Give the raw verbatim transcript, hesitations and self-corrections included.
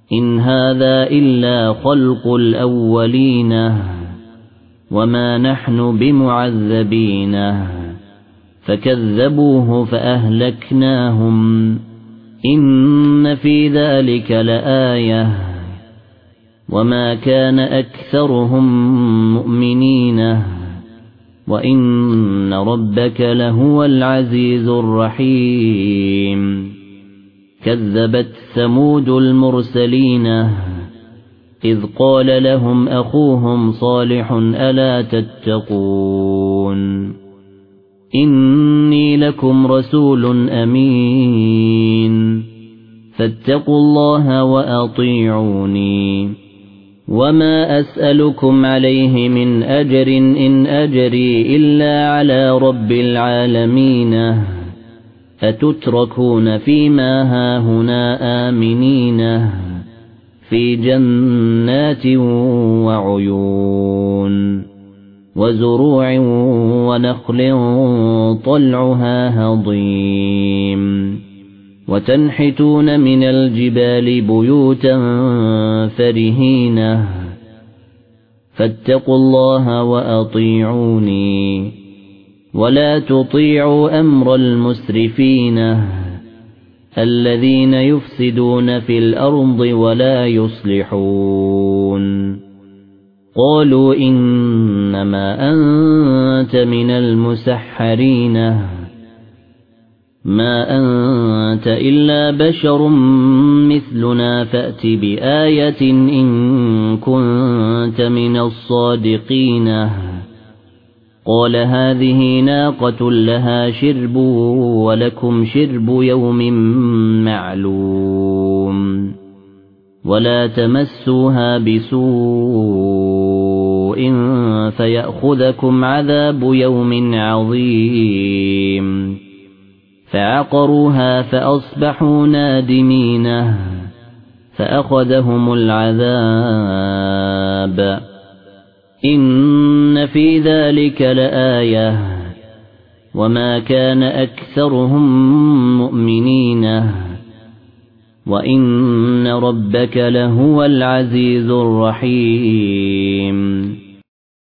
إن هذا إلا خلق الأولين وما نحن بمعذبين فكذبوه فأهلكناهم إن في ذلك لآية وما كان أكثرهم مؤمنين وإن ربك لهو العزيز الرحيم كذبت ثمود المرسلين إذ قال لهم أخوهم صالح ألا تتقون إني لكم رسول أمين فاتقوا الله وأطيعوني وما أسألكم عليه من أجر إن أجري إلا على رب العالمين أتتركون فيما هاهنا آمنين في جنات وعيون وزروع ونخل طلعها هضيم وتنحتون من الجبال بيوتا فرهين فاتقوا الله وأطيعوني ولا تطيعوا أمر المسرفين الذين يفسدون في الأرض ولا يصلحون قالوا إنما أنت من المسحرين ما أنت إلا بشر مثلنا فأت بآية إن كنت من الصادقين قال هذه ناقة لها شرب ولكم شرب يوم معلوم ولا تمسوها بسوء فيأخذكم عذاب يوم عظيم فعقروها فأصبحوا نادمين فأخذهم العذاب إن في ذلك لآية وما كان أكثرهم مؤمنين وإن ربك لهو العزيز الرحيم